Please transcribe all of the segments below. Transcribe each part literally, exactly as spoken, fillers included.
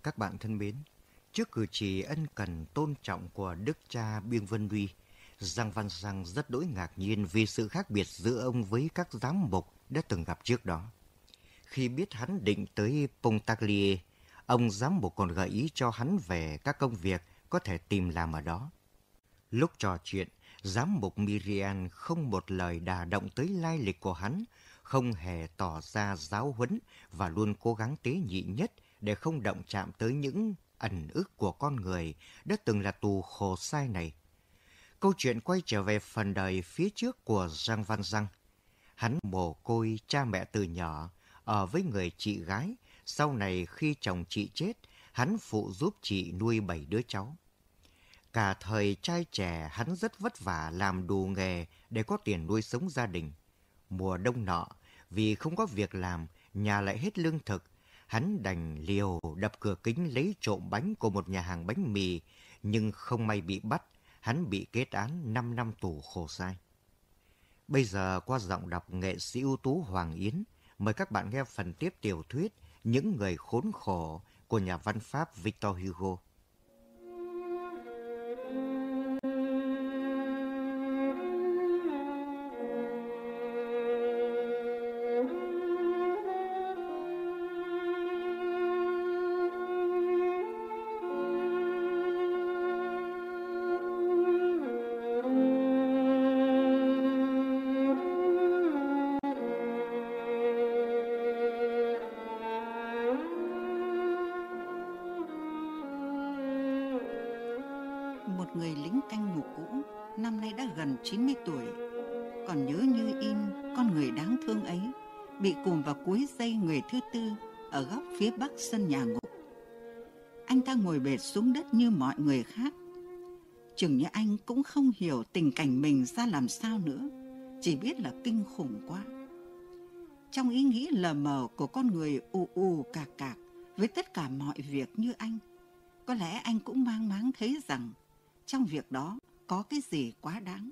Các bạn thân mến, trước cử chỉ ân cần tôn trọng của đức cha Biêng Vân Duy, Giang Văn Giang rất đỗi ngạc nhiên vì sự khác biệt giữa ông với các giám mục đã từng gặp trước đó. Khi biết hắn định tới Pontarlier, ông giám mục còn gợi ý cho hắn về các công việc có thể tìm làm ở đó. Lúc trò chuyện, giám mục Myrian không một lời đả động tới lai lịch của hắn, không hề tỏ ra giáo huấn và luôn cố gắng tế nhị nhất để không động chạm tới những ẩn ức của con người đã từng là tù khổ sai này. Câu chuyện quay trở về phần đời phía trước của Giang Văn Giang. Hắn mồ côi cha mẹ từ nhỏ, ở với người chị gái. Sau này khi chồng chị chết, hắn phụ giúp chị nuôi bảy đứa cháu. Cả thời trai trẻ hắn rất vất vả làm đủ nghề để có tiền nuôi sống gia đình. Mùa đông nọ, vì không có việc làm, nhà lại hết lương thực, hắn đành liều đập cửa kính lấy trộm bánh của một nhà hàng bánh mì, nhưng không may bị bắt, hắn bị kết án năm năm tù khổ sai. Bây giờ qua giọng đọc nghệ sĩ ưu tú Hoàng Yến, mời các bạn nghe phần tiếp tiểu thuyết Những người khốn khổ của nhà văn Pháp Victor Hugo. Một người lính canh ngục cũ, năm nay đã gần chín mươi tuổi, còn nhớ như in con người đáng thương ấy bị cùm vào cuối dây người thứ tư ở góc phía bắc sân nhà ngục. Anh ta ngồi bệt xuống đất như mọi người khác. Chừng như anh cũng không hiểu tình cảnh mình ra làm sao nữa, chỉ biết là kinh khủng quá. Trong ý nghĩ lờ mờ của con người ù ù cạc cạc với tất cả mọi việc như anh, có lẽ anh cũng mang máng thấy rằng trong việc đó có cái gì quá đáng.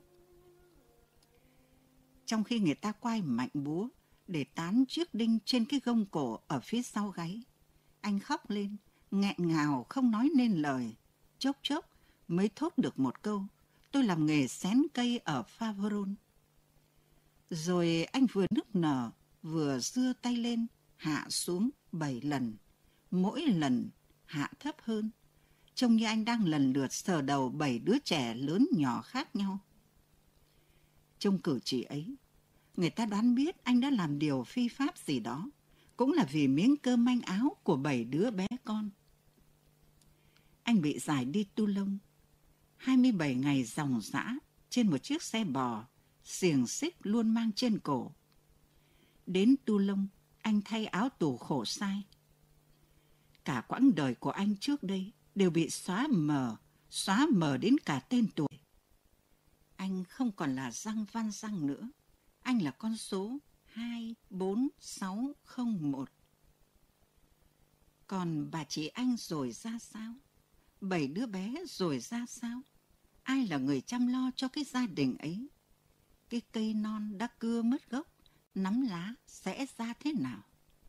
Trong khi người ta quay mạnh búa để tán chiếc đinh trên cái gông cổ ở phía sau gáy, anh khóc lên, nghẹn ngào không nói nên lời. Chốc chốc mới thốt được một câu: tôi làm nghề xén cây ở Faverolles. Rồi anh vừa nức nở vừa giơ tay lên hạ xuống bảy lần, mỗi lần hạ thấp hơn, trông như anh đang lần lượt sờ đầu bảy đứa trẻ lớn nhỏ khác nhau. Trong cử chỉ ấy, người ta đoán biết anh đã làm điều phi pháp gì đó, cũng là vì miếng cơm manh áo của bảy đứa bé con. Anh bị giải đi Toulon, hai mươi bảy ngày ròng rã trên một chiếc xe bò, xiềng xích luôn mang trên cổ. Đến Toulon, anh thay áo tù khổ sai. Cả quãng đời của anh trước đây đều bị xóa mờ, xóa mờ đến cả tên tuổi. Anh không còn là Giang Văn Giang nữa, anh là con số hai bốn sáu không một. Còn bà chị anh rồi ra sao? Bảy đứa bé rồi ra sao? Ai là người chăm lo cho cái gia đình ấy? Cái cây non đã cưa mất gốc, nắm lá sẽ ra thế nào?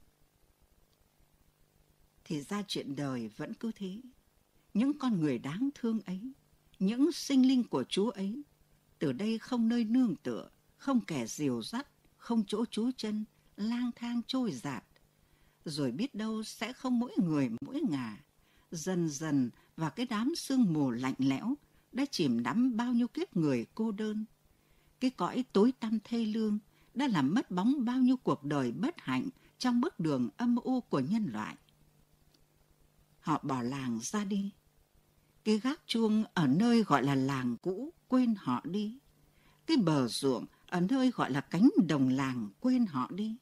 Thì ra chuyện đời vẫn cứ thế. Những con người đáng thương ấy, những sinh linh của Chúa ấy, từ đây không nơi nương tựa, không kẻ dìu dắt, không chỗ trú chân, lang thang trôi dạt. Rồi biết đâu sẽ không mỗi người mỗi ngả, dần dần vào cái đám sương mù lạnh lẽo đã chìm đắm bao nhiêu kiếp người cô đơn. Cái cõi tối tăm thê lương đã làm mất bóng bao nhiêu cuộc đời bất hạnh trong bước đường âm u của nhân loại. Họ bỏ làng ra đi. Cái gác chuông ở nơi gọi là làng cũ quên họ đi. Cái bờ ruộng ở nơi gọi là cánh đồng làng quên họ đi.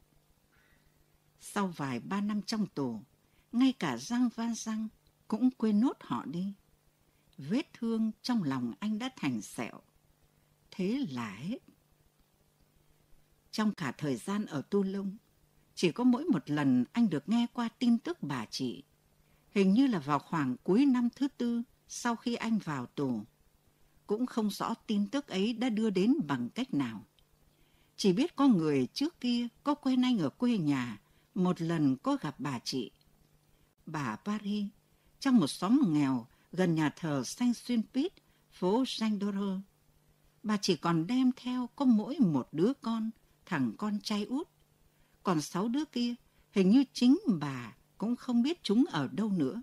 Sau vài ba năm trong tù, ngay cả Giang Văn Giang cũng quên nốt họ đi. Vết thương trong lòng anh đã thành sẹo. Thế là hết. Trong cả thời gian ở Toulon, chỉ có mỗi một lần anh được nghe qua tin tức bà chị. Hình như là vào khoảng cuối năm thứ tư sau khi anh vào tù. Cũng không rõ tin tức ấy đã đưa đến bằng cách nào. Chỉ biết có người trước kia có quen anh ở quê nhà, một lần có gặp bà chị. bà Paris, trong một xóm nghèo gần nhà thờ Saint-Sulpice, phố Saint-Doro. Bà chỉ còn đem theo có mỗi một đứa con, thằng con trai út. Còn sáu đứa kia, hình như chính bà cũng không biết chúng ở đâu nữa.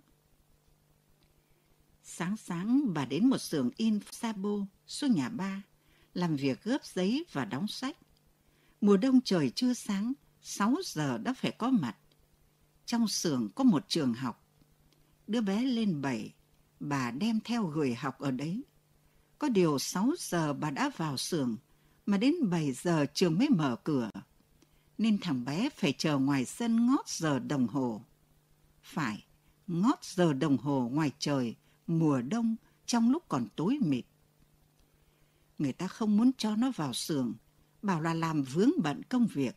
Sáng sáng bà đến một xưởng in Sabo xuống nhà ba, làm việc gấp giấy và đóng sách. Mùa đông trời chưa sáng, sáu giờ đã phải có mặt. Trong xưởng có một trường học. Đứa bé lên bảy, bà đem theo gửi học ở đấy. Có điều sáu giờ bà đã vào xưởng, mà đến bảy giờ trường mới mở cửa. Nên thằng bé phải chờ ngoài sân ngót giờ đồng hồ. Phải, ngót giờ đồng hồ ngoài trời, mùa đông, trong lúc còn tối mịt. Người ta không muốn cho nó vào xưởng, bảo là làm vướng bận công việc.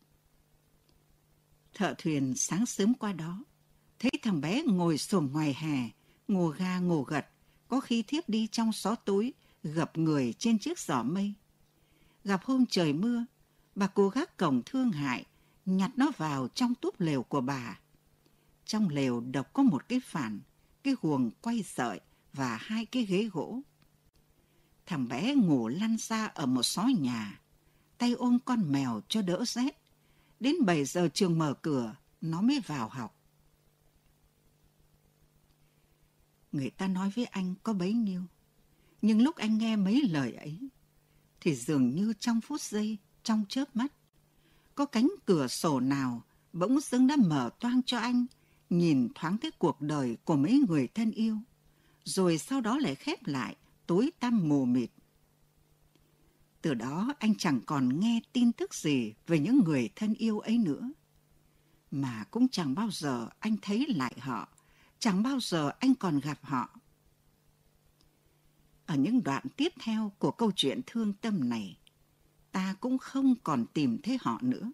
Thợ thuyền sáng sớm qua đó, thấy thằng bé ngồi xổm ngoài hè, ngô ga ngô gật, có khi thiếp đi trong xó tối, gập người trên chiếc giỏ mây. Gặp hôm trời mưa, bà cô gác cổng thương hại, nhặt nó vào trong túp lều của bà. Trong lều độc có một cái phản, cái guồng quay sợi và hai cái ghế gỗ. Thằng bé ngủ lăn ra ở một xó nhà, tay ôm con mèo cho đỡ rét. Đến bảy giờ trường mở cửa, nó mới vào học. Người ta nói với anh có bấy nhiêu, nhưng lúc anh nghe mấy lời ấy, thì dường như trong phút giây, trong chớp mắt, có cánh cửa sổ nào bỗng dưng đã mở toang cho anh, nhìn thoáng cái cuộc đời của mấy người thân yêu, rồi sau đó lại khép lại, tối tăm mù mịt. Từ đó anh chẳng còn nghe tin tức gì về những người thân yêu ấy nữa. Mà cũng chẳng bao giờ anh thấy lại họ, chẳng bao giờ anh còn gặp họ. Ở những đoạn tiếp theo của câu chuyện thương tâm này, ta cũng không còn tìm thấy họ nữa.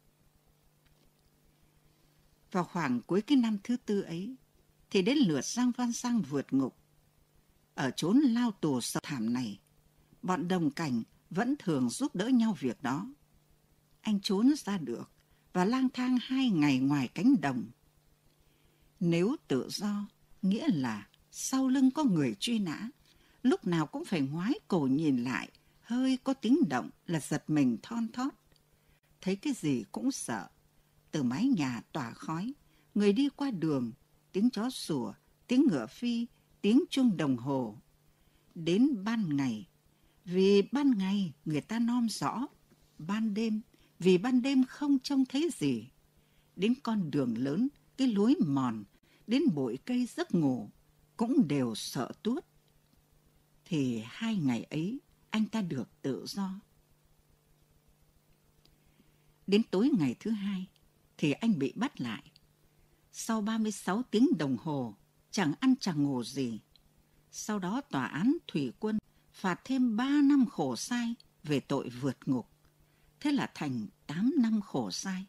Vào khoảng cuối cái năm thứ tư ấy, thì đến lượt Giang Văn Giang vượt ngục. Ở chốn lao tù sâu thẳm này, bọn đồng cảnh vẫn thường giúp đỡ nhau việc đó. Anh trốn ra được và lang thang hai ngày ngoài cánh đồng. Nếu tự do, nghĩa là sau lưng có người truy nã, lúc nào cũng phải ngoái cổ nhìn lại, hơi có tiếng động là giật mình thon thót. Thấy cái gì cũng sợ. Từ mái nhà tỏa khói, người đi qua đường, tiếng chó sủa, tiếng ngựa phi, tiếng chuông đồng hồ. Đến ban ngày, vì ban ngày người ta nom rõ, ban đêm, vì ban đêm không trông thấy gì. Đến con đường lớn, cái lối mòn, đến bụi cây giấc ngủ, cũng đều sợ tuốt. Thì hai ngày ấy, anh ta được tự do. Đến tối ngày thứ hai, thì anh bị bắt lại. Sau ba mươi sáu tiếng đồng hồ, chẳng ăn chẳng ngủ gì. Sau đó tòa án thủy quân phạt thêm ba năm khổ sai về tội vượt ngục. Thế là thành tám năm khổ sai.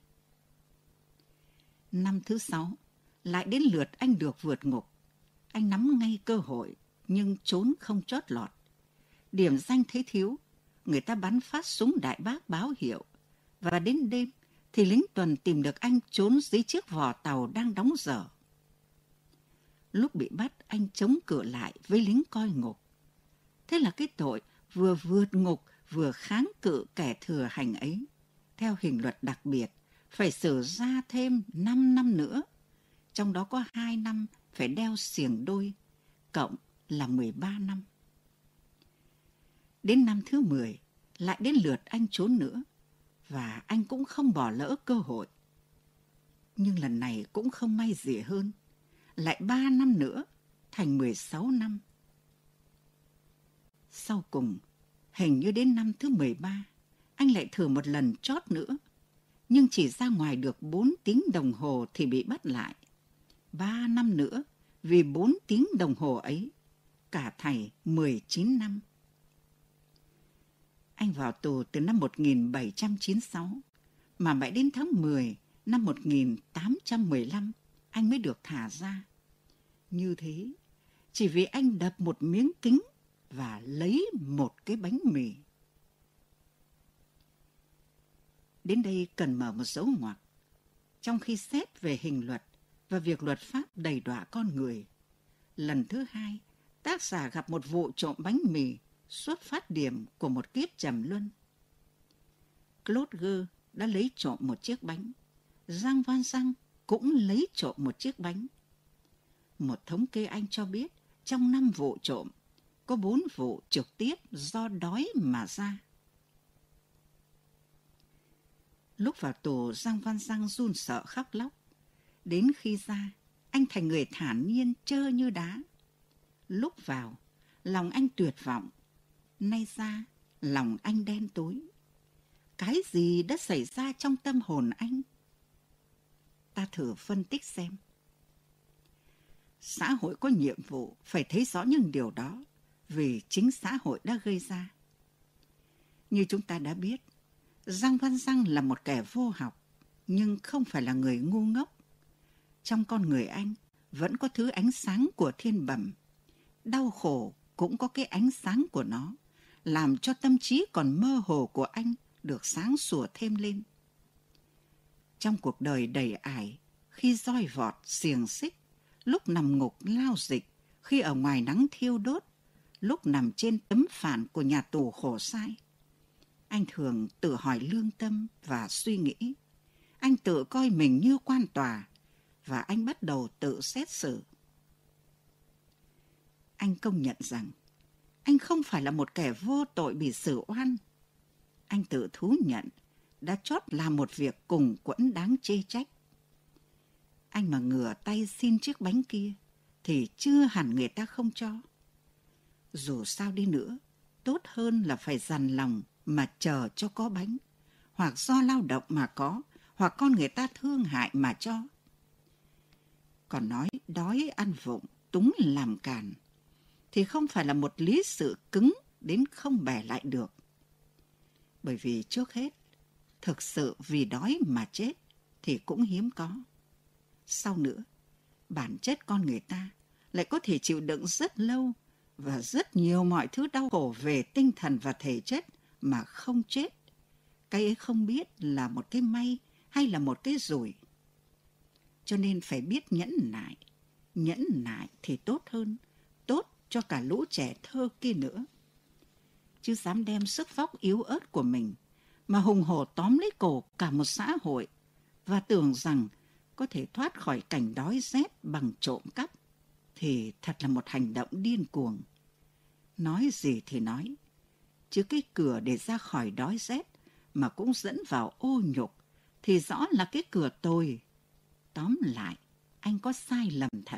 Năm thứ sáu, lại đến lượt anh được vượt ngục. Anh nắm ngay cơ hội, nhưng trốn không chót lọt. Điểm danh thấy thiếu, người ta bắn phát súng đại bác báo hiệu. Và đến đêm, thì lính tuần tìm được anh trốn dưới chiếc vò tàu đang đóng dở. Lúc bị bắt, anh chống cự lại với lính coi ngục. Thế là cái tội vừa vượt ngục vừa kháng cự kẻ thừa hành ấy, theo hình luật đặc biệt, phải xử ra thêm năm năm nữa. Trong đó có hai năm phải đeo xiềng đôi, cộng là mười ba năm. Đến năm thứ mười, lại đến lượt anh trốn nữa. Và anh cũng không bỏ lỡ cơ hội. Nhưng lần này cũng không may gì hơn. Lại ba năm nữa, thành mười sáu năm. Sau cùng, hình như đến năm thứ mười ba, anh lại thử một lần chót nữa. Nhưng chỉ ra ngoài được bốn tiếng đồng hồ thì bị bắt lại. Ba năm nữa, vì bốn tiếng đồng hồ ấy, cả thảy mười chín năm. Anh vào tù từ năm một nghìn bảy trăm chín mươi sáu, mà mãi đến tháng mười năm một nghìn tám trăm mười lăm, anh mới được thả ra. Như thế, chỉ vì anh đập một miếng kính và lấy một cái bánh mì. Đến đây cần mở một dấu ngoặc. Trong khi xét về hình luật, và việc luật pháp đầy đọa con người. Lần thứ hai, tác giả gặp một vụ trộm bánh mì xuất phát điểm của một kiếp trầm luân. Claude Gueux đã lấy trộm một chiếc bánh. Jean Valjean cũng lấy trộm một chiếc bánh. Một thống kê Anh cho biết trong năm vụ trộm, có bốn vụ trực tiếp do đói mà ra. Lúc vào tù, Jean Valjean run sợ khóc lóc. Đến khi ra, anh thành người thản nhiên trơ như đá. Lúc vào, lòng anh tuyệt vọng. Nay ra, lòng anh đen tối. Cái gì đã xảy ra trong tâm hồn anh? Ta thử phân tích xem. Xã hội có nhiệm vụ phải thấy rõ những điều đó vì chính xã hội đã gây ra. Như chúng ta đã biết, Jean Valjean là một kẻ vô học, nhưng không phải là người ngu ngốc. Trong con người anh vẫn có thứ ánh sáng của thiên bẩm. Đau khổ cũng có cái ánh sáng của nó, làm cho tâm trí còn mơ hồ của anh được sáng sủa thêm lên. Trong cuộc đời đầy ải, khi roi vọt, xiềng xích, lúc nằm ngục lao dịch, khi ở ngoài nắng thiêu đốt, lúc nằm trên tấm phản của nhà tù khổ sai, anh thường tự hỏi lương tâm và suy nghĩ. Anh tự coi mình như quan tòa và anh bắt đầu tự xét xử. Anh công nhận rằng anh không phải là một kẻ vô tội bị xử oan. Anh tự thú nhận đã chót làm một việc cùng quẫn đáng chê trách. Anh mà ngửa tay xin chiếc bánh kia thì chưa hẳn người ta không cho. Dù sao đi nữa, tốt hơn là phải dằn lòng mà chờ cho có bánh, hoặc do lao động mà có, hoặc con người ta thương hại mà cho. Còn nói đói ăn vụng, túng làm càn, thì không phải là một lý sự cứng đến không bẻ lại được. Bởi vì trước hết, thực sự vì đói mà chết thì cũng hiếm có. Sau nữa, bản chất con người ta lại có thể chịu đựng rất lâu và rất nhiều mọi thứ đau khổ về tinh thần và thể chất mà không chết. Cái ấy không biết là một cái may hay là một cái rủi. Cho nên phải biết nhẫn nại. Nhẫn nại thì tốt hơn, tốt cho cả lũ trẻ thơ kia nữa. Chứ dám đem sức vóc yếu ớt của mình mà hùng hổ tóm lấy cổ cả một xã hội và tưởng rằng có thể thoát khỏi cảnh đói rét bằng trộm cắp thì thật là một hành động điên cuồng. Nói gì thì nói, chứ cái cửa để ra khỏi đói rét mà cũng dẫn vào ô nhục thì rõ là cái cửa tồi. Tóm lại, anh có sai lầm thật.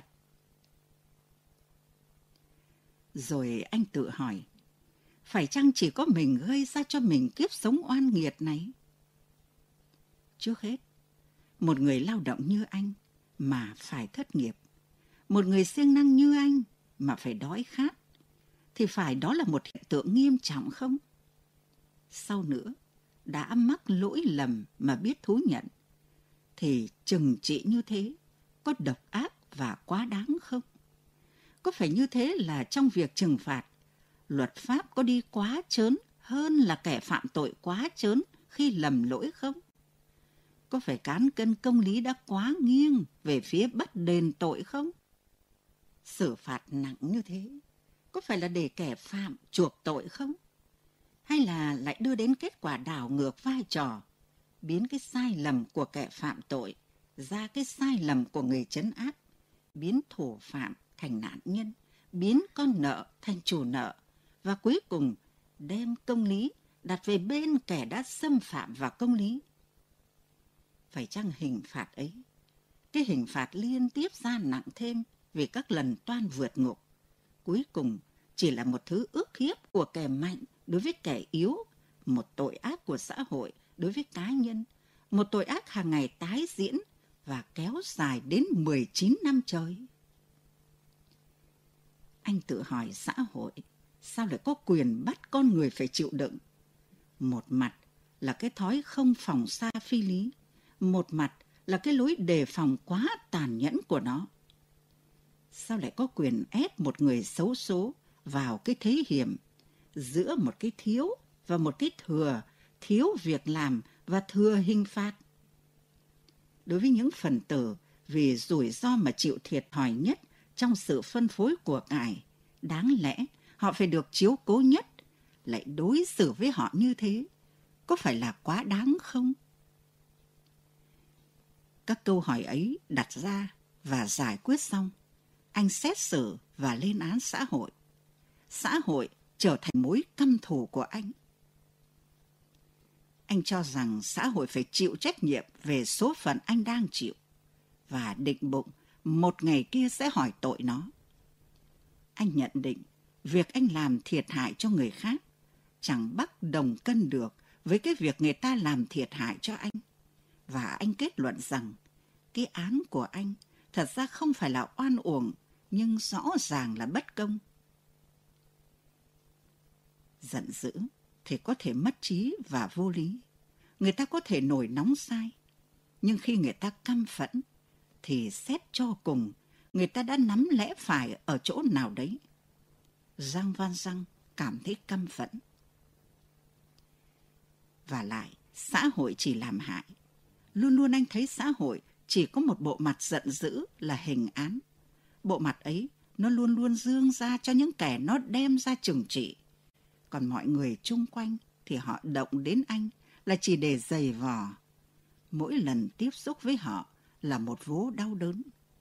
Rồi anh tự hỏi, phải chăng chỉ có mình gây ra cho mình kiếp sống oan nghiệt này? Trước hết, một người lao động như anh mà phải thất nghiệp, một người siêng năng như anh mà phải đói khát, thì phải đó là một hiện tượng nghiêm trọng không? Sau nữa, đã mắc lỗi lầm mà biết thú nhận, thì trừng trị như thế có độc ác và quá đáng không? Có phải như thế là trong việc trừng phạt, luật pháp có đi quá trớn hơn là kẻ phạm tội quá trớn khi lầm lỗi không? Có phải cán cân công lý đã quá nghiêng về phía bắt đền tội không? Xử phạt nặng như thế, có phải là để kẻ phạm chuộc tội không? Hay là lại đưa đến kết quả đảo ngược vai trò, biến cái sai lầm của kẻ phạm tội ra cái sai lầm của người trấn áp, biến thủ phạm thành nạn nhân, biến con nợ thành chủ nợ, và cuối cùng đem công lý đặt về bên kẻ đã xâm phạm vào công lý? Phải chăng hình phạt ấy, cái hình phạt liên tiếp gia nặng thêm vì các lần toan vượt ngục, cuối cùng chỉ là một thứ ức hiếp của kẻ mạnh đối với kẻ yếu, một tội ác của xã hội đối với cá nhân, một tội ác hàng ngày tái diễn và kéo dài đến mười chín năm trời? Anh tự hỏi xã hội sao lại có quyền bắt con người phải chịu đựng? Một mặt là cái thói không phòng xa phi lý, một mặt là cái lối đề phòng quá tàn nhẫn của nó. Sao lại có quyền ép một người xấu số vào cái thế hiểm giữa một cái thiếu và một cái thừa, thiếu việc làm và thừa hình phạt? Đối với những phần tử Vì rủi ro mà chịu thiệt thòi nhất trong sự phân phối của cải, đáng lẽ họ phải được chiếu cố nhất, lại đối xử với họ như thế, có phải là quá đáng không? Các câu hỏi ấy đặt ra và giải quyết xong, anh xét xử và lên án xã hội. Xã hội trở thành mối căm thù của anh. Anh cho rằng xã hội phải chịu trách nhiệm về số phận anh đang chịu và định bụng một ngày kia sẽ hỏi tội nó. Anh nhận định việc anh làm thiệt hại cho người khác chẳng bắt đồng cân được với cái việc người ta làm thiệt hại cho anh. Và anh kết luận rằng cái án của anh thật ra không phải là oan uổng, nhưng rõ ràng là bất công. Giận dữ thì có thể mất trí và vô lý. Người ta có thể nổi nóng sai. Nhưng khi người ta căm phẫn, thì xét cho cùng, người ta đã nắm lẽ phải ở chỗ nào đấy. Jean Valjean cảm thấy căm phẫn. Và lại, xã hội chỉ làm hại. Luôn luôn anh thấy xã hội chỉ có một bộ mặt giận dữ là hình án. Bộ mặt ấy, nó luôn luôn dương ra cho những kẻ nó đem ra trừng trị. Còn mọi người chung quanh thì họ động đến anh là chỉ để giày vò. Mỗi lần tiếp xúc với họ là một vố đau đớn.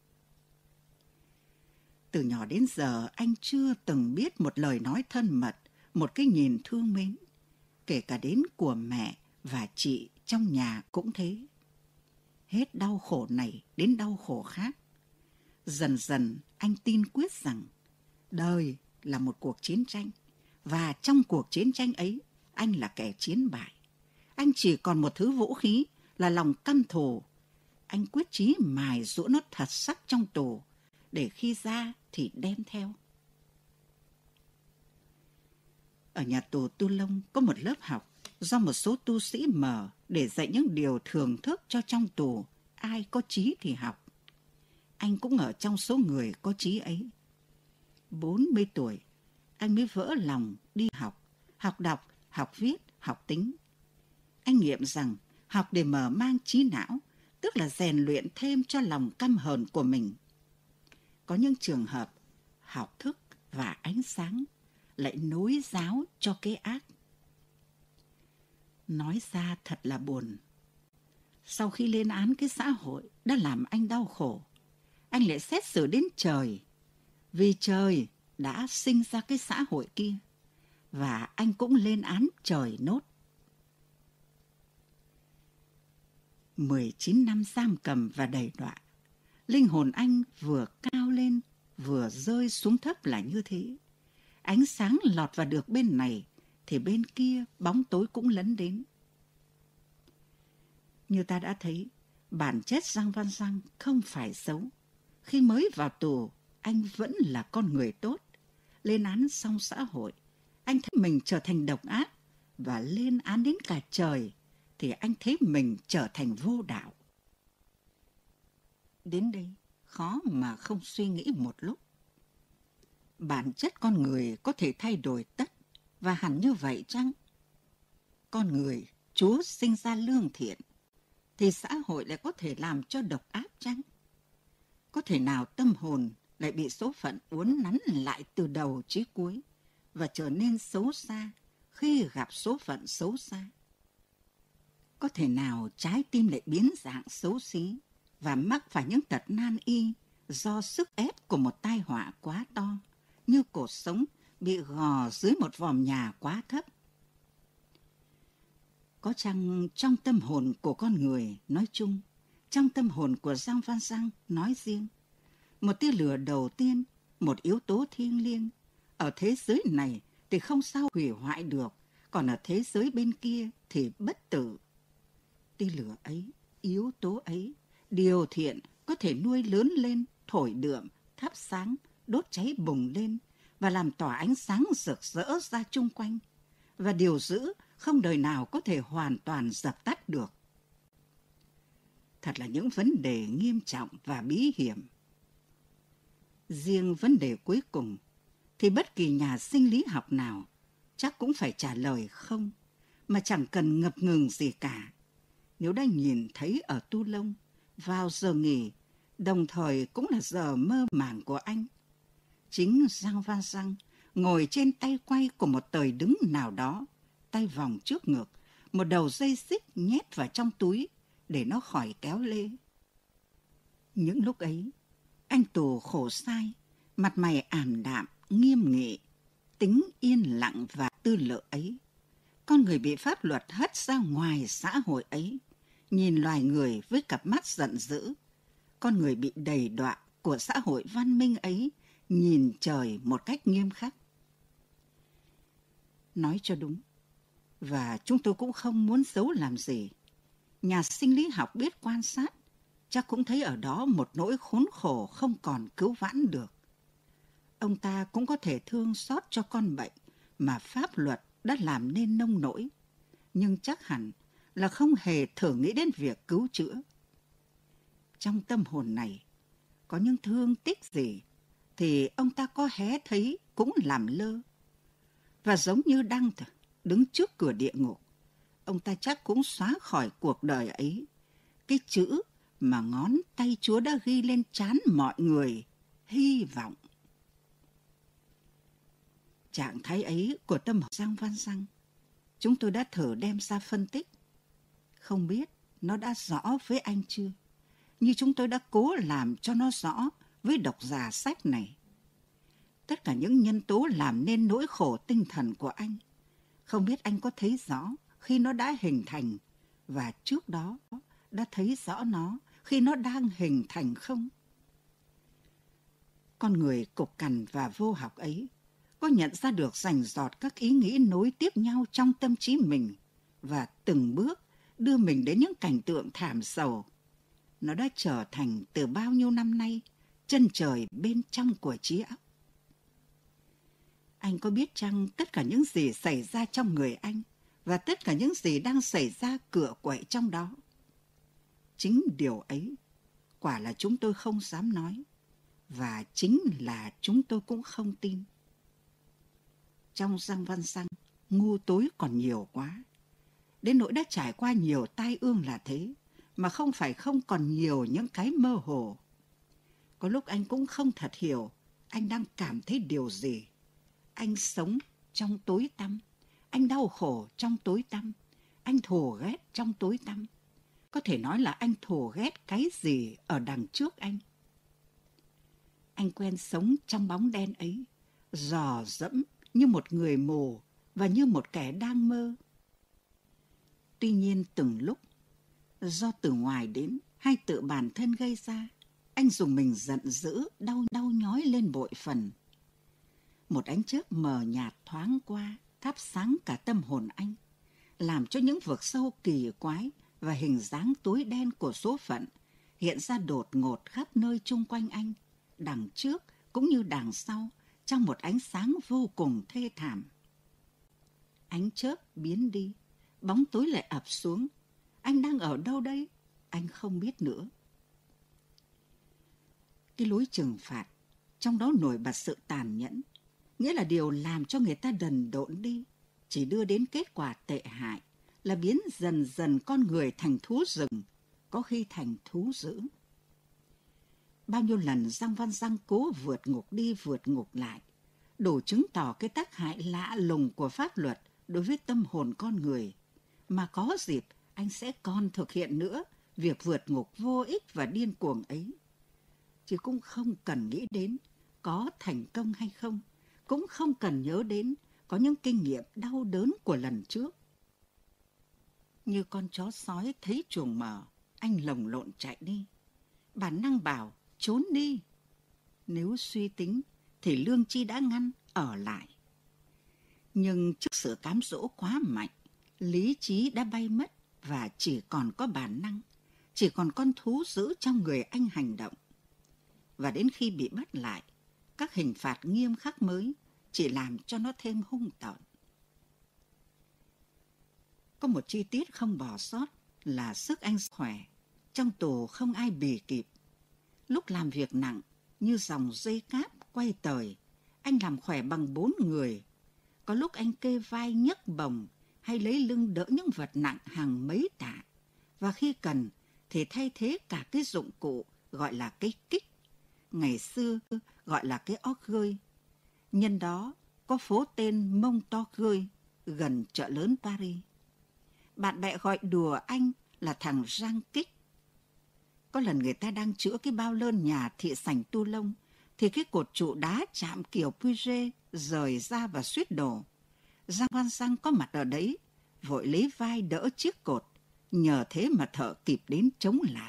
Từ nhỏ đến giờ anh chưa từng biết một lời nói thân mật, một cái nhìn thương mến. Kể cả đến của mẹ và chị trong nhà cũng thế. Hết đau khổ này đến đau khổ khác. Dần dần anh tin quyết rằng đời là một cuộc chiến tranh. Và trong cuộc chiến tranh ấy, anh là kẻ chiến bại. Anh chỉ còn một thứ vũ khí là lòng căm thù. Anh quyết chí mài giũa nó thật sắc trong tù, để khi ra thì đem theo. Ở nhà tù Tu Lông có một lớp học do một số tu sĩ mở để dạy những điều thường thức cho trong tù, ai có trí thì học. Anh cũng ở trong số người có trí ấy. bốn mươi tuổi, anh mới vỡ lòng đi học, học đọc, học viết, học tính. Anh nghiệm rằng học để mở mang trí não, tức là rèn luyện thêm cho lòng căm hờn của mình. Có những trường hợp học thức và ánh sáng lại nối giáo cho cái ác. Nói ra thật là buồn. Sau khi lên án cái xã hội đã làm anh đau khổ, anh lại xét xử đến trời. Vì trời đã sinh ra cái xã hội kia, và anh cũng lên án trời nốt. mười chín năm giam cầm và đầy đọa, linh hồn anh vừa cao lên vừa rơi xuống thấp là như thế. Ánh sáng lọt vào được bên này thì bên kia bóng tối cũng lấn đến. Như ta đã thấy, bản chất Jean Valjean không phải xấu. Khi mới vào tù, anh vẫn là con người tốt. Lên án xong xã hội, anh thấy mình trở thành độc ác, và lên án đến cả trời thì anh thấy mình trở thành vô đạo. Đến đây, khó mà không suy nghĩ một lúc. Bản chất con người có thể thay đổi tất, và hẳn như vậy chăng? Con người, Chúa sinh ra lương thiện, thì xã hội lại có thể làm cho độc ác chăng? Có thể nào tâm hồn lại bị số phận uốn nắn lại từ đầu chí cuối và trở nên xấu xa khi gặp số phận xấu xa? Có thể nào trái tim lại biến dạng xấu xí và mắc phải những tật nan y do sức ép của một tai họa quá to, như cột sống bị gò dưới một vòm nhà quá thấp? Có chăng trong tâm hồn của con người nói chung, trong tâm hồn của Jean Valjean nói riêng, một tia lửa đầu tiên, một yếu tố thiêng liêng, ở thế giới này thì không sao hủy hoại được, còn ở thế giới bên kia thì bất tử. Tia lửa ấy, yếu tố ấy, điều thiện có thể nuôi lớn lên, thổi đượm, thắp sáng, đốt cháy bùng lên và làm tỏa ánh sáng rực rỡ ra chung quanh. Và điều dữ không đời nào có thể hoàn toàn dập tắt được. Thật là những vấn đề nghiêm trọng và bí hiểm. Riêng vấn đề cuối cùng thì bất kỳ nhà sinh lý học nào chắc cũng phải trả lời không, mà chẳng cần ngập ngừng gì cả. Nếu đã nhìn thấy ở Tu Lông vào giờ nghỉ đồng thời cũng là giờ mơ màng của anh. Chính Jean Valjean ngồi trên tay quay của một tời đứng nào đó, tay vòng trước ngực, một đầu dây xích nhét vào trong túi để nó khỏi kéo lê. Những lúc ấy, anh tù khổ sai, mặt mày ảm đạm, nghiêm nghị, tính yên lặng và tư lự ấy. Con người bị pháp luật hất ra ngoài xã hội ấy, nhìn loài người với cặp mắt giận dữ. Con người bị đầy đọa của xã hội văn minh ấy, nhìn trời một cách nghiêm khắc. Nói cho đúng, và chúng tôi cũng không muốn giấu làm gì, nhà sinh lý học biết quan sát, chắc cũng thấy ở đó một nỗi khốn khổ không còn cứu vãn được. Ông ta cũng có thể thương xót cho con bệnh mà pháp luật đã làm nên nông nỗi, nhưng chắc hẳn là không hề thử nghĩ đến việc cứu chữa. Trong tâm hồn này, có những thương tích gì thì ông ta có hé thấy cũng làm lơ. Và giống như đang đứng trước cửa địa ngục, ông ta chắc cũng xóa khỏi cuộc đời ấy cái chữ mà ngón tay Chúa đã ghi lên trán mọi người: hy vọng. Trạng thái ấy của tâm hồn Jean Valjean, chúng tôi đã thử đem ra phân tích. Không biết nó đã rõ với anh chưa, như chúng tôi đã cố làm cho nó rõ với độc giả sách này. Tất cả những nhân tố làm nên nỗi khổ tinh thần của anh, không biết anh có thấy rõ khi nó đã hình thành, và trước đó đã thấy rõ nó khi nó đang hình thành không? Con người cục cằn và vô học ấy có nhận ra được rành rọt các ý nghĩ nối tiếp nhau trong tâm trí mình và từng bước đưa mình đến những cảnh tượng thảm sầu. Nó đã trở thành từ bao nhiêu năm nay chân trời bên trong của trí óc. Anh có biết chăng tất cả những gì xảy ra trong người anh và tất cả những gì đang xảy ra cựa quậy trong đó? Chính điều ấy quả là chúng tôi không dám nói, và chính là chúng tôi cũng không tin. Trong Jean Valjean, ngu tối còn nhiều quá. Đến nỗi đã trải qua nhiều tai ương là thế, mà không phải không còn nhiều những cái mơ hồ. Có lúc anh cũng không thật hiểu anh đang cảm thấy điều gì. Anh sống trong tối tăm, anh đau khổ trong tối tăm, anh thù ghét trong tối tăm. Có thể nói là anh thù ghét cái gì ở đằng trước anh. Anh quen sống trong bóng đen ấy, dò dẫm như một người mù và như một kẻ đang mơ. Tuy nhiên từng lúc, do từ ngoài đến hay tự bản thân gây ra, anh dùng mình giận dữ, đau đau nhói lên bội phần. Một ánh chớp mờ nhạt thoáng qua, thắp sáng cả tâm hồn anh, làm cho những vực sâu kỳ quái và hình dáng tối đen của số phận hiện ra đột ngột khắp nơi chung quanh anh, đằng trước cũng như đằng sau, trong một ánh sáng vô cùng thê thảm. Ánh chớp biến đi, bóng tối lại ập xuống. Anh đang ở đâu đây? Anh không biết nữa. Cái lối trừng phạt, trong đó nổi bật sự tàn nhẫn, nghĩa là điều làm cho người ta đần độn đi, chỉ đưa đến kết quả tệ hại là biến dần dần con người thành thú rừng, có khi thành thú dữ. Bao nhiêu lần Jean Valjean cố vượt ngục đi vượt ngục lại, đủ chứng tỏ cái tác hại lạ lùng của pháp luật đối với tâm hồn con người, mà có dịp anh sẽ còn thực hiện nữa việc vượt ngục vô ích và điên cuồng ấy. Chứ cũng không cần nghĩ đến có thành công hay không, cũng không cần nhớ đến có những kinh nghiệm đau đớn của lần trước. Như con chó sói thấy chuồng mở, anh lồng lộn chạy đi. Bản năng bảo trốn đi. Nếu suy tính thì lương tri đã ngăn ở lại. Nhưng trước sự cám dỗ quá mạnh, lý trí đã bay mất và chỉ còn có bản năng, chỉ còn con thú dữ trong người anh hành động. Và đến khi bị bắt lại, các hình phạt nghiêm khắc mới chỉ làm cho nó thêm hung tợn. Có một chi tiết không bỏ sót là sức anh khỏe. Trong tù không ai bì kịp. Lúc làm việc nặng, như dòng dây cáp quay tời, anh làm khỏe bằng bốn người. Có lúc anh kê vai nhấc bồng hay lấy lưng đỡ những vật nặng hàng mấy tạ. Và khi cần thì thay thế cả cái dụng cụ gọi là cái Kích, ngày xưa gọi là cái Orgueil. Nhân đó có phố tên Montorgueil gần chợ lớn Paris. Bạn bè gọi đùa anh là thằng Jean Kích. Có lần người ta đang chữa cái bao lơn nhà thị sảnh Toulon thì cái cột trụ đá chạm kiểu Puget rời ra và suýt đổ. Jean Valjean có mặt ở đấy, vội lấy vai đỡ chiếc cột, nhờ thế mà thợ kịp đến chống lại.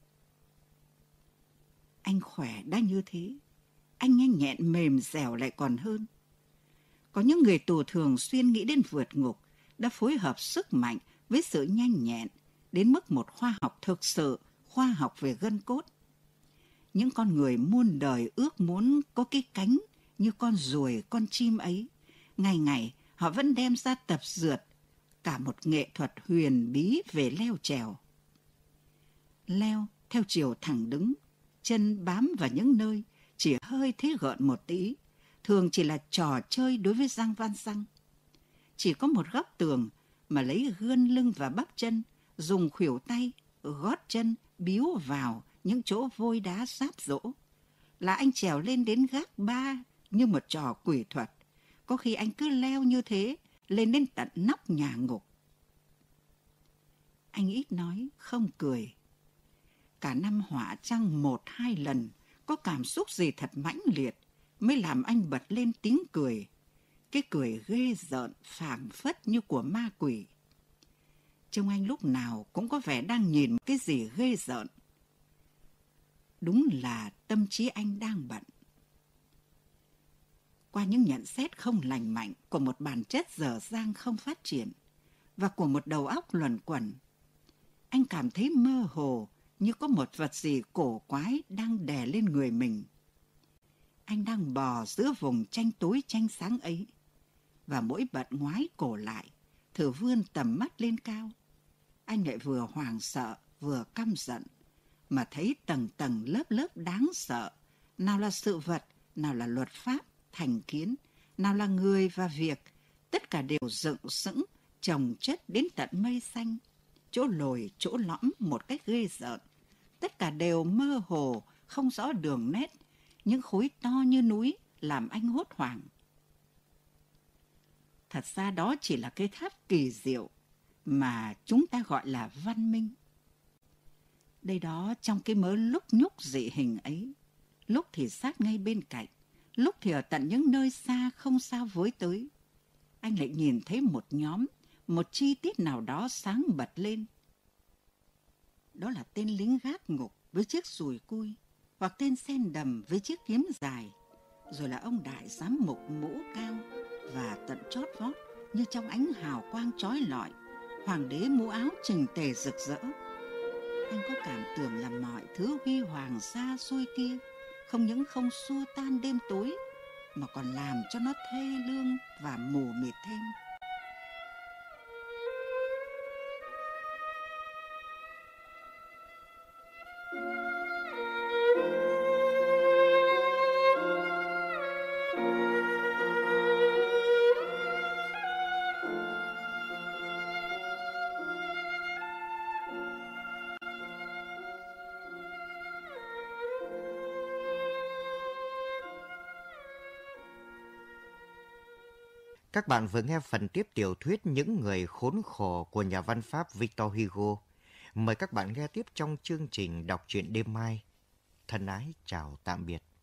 Anh khỏe đã như thế, anh nhanh nhẹn mềm dẻo lại còn hơn. Có những người tù thường xuyên nghĩ đến vượt ngục đã phối hợp sức mạnh với sự nhanh nhẹn đến mức một khoa học thực sự, khoa học về gân cốt. Những con người muôn đời ước muốn có cái cánh như con ruồi, con chim ấy. Ngày ngày họ vẫn đem ra tập dượt, cả một nghệ thuật huyền bí về leo trèo. Leo theo chiều thẳng đứng, chân bám vào những nơi chỉ hơi thấy gợn một tí, thường chỉ là trò chơi đối với Jean Valjean. Chỉ có một góc tường mà lấy gân lưng và bắp chân, dùng khuỷu tay, gót chân biếu vào những chỗ vôi đá ráp rỗ, là anh trèo lên đến gác ba như một trò quỷ thuật. Có khi anh cứ leo như thế lên đến tận nóc nhà ngục. Anh ít nói, không cười. Cả năm họa trăng một hai lần có cảm xúc gì thật mãnh liệt mới làm anh bật lên tiếng cười. Cái cười ghê rợn, phảng phất như của ma quỷ. Trông anh lúc nào cũng có vẻ đang nhìn cái gì ghê rợn. Đúng là tâm trí anh đang bận. Qua những nhận xét không lành mạnh của một bản chất dở dang không phát triển và của một đầu óc luẩn quẩn, anh cảm thấy mơ hồ như có một vật gì cổ quái đang đè lên người mình. Anh đang bò giữa vùng tranh tối tranh sáng ấy, và mỗi bận ngoái cổ lại, thử vươn tầm mắt lên cao. Anh lại vừa hoảng sợ, vừa căm giận, mà thấy tầng tầng lớp lớp đáng sợ, nào là sự vật, nào là luật pháp, thành kiến, nào là người và việc, tất cả đều dựng sững, chồng chất đến tận mây xanh, chỗ lồi, chỗ lõm một cách ghê rợn. Tất cả đều mơ hồ, không rõ đường nét, những khối to như núi làm anh hốt hoảng. Thật ra đó chỉ là cái tháp kỳ diệu mà chúng ta gọi là văn minh. Đây đó trong cái mớ lúc nhúc dị hình ấy, lúc thì sát ngay bên cạnh, lúc thì ở tận những nơi xa không sao với tới, anh lại nhìn thấy một nhóm, một chi tiết nào đó sáng bật lên. Đó là tên lính gác ngục với chiếc dùi cui, hoặc tên sen đầm với chiếc kiếm dài, rồi là ông đại giám mục mũ cao và tận chót vót như trong ánh hào quang chói lọi, hoàng đế mũ áo chỉnh tề rực rỡ. Anh có cảm tưởng là mọi thứ huy hoàng xa xôi kia không những không xua tan đêm tối, mà còn làm cho nó thê lương và mù mịt thêm. Các bạn vừa nghe phần tiếp tiểu thuyết Những người khốn khổ của nhà văn Pháp Victor Hugo. Mời các bạn nghe tiếp trong chương trình đọc truyện đêm mai. Thân ái chào tạm biệt.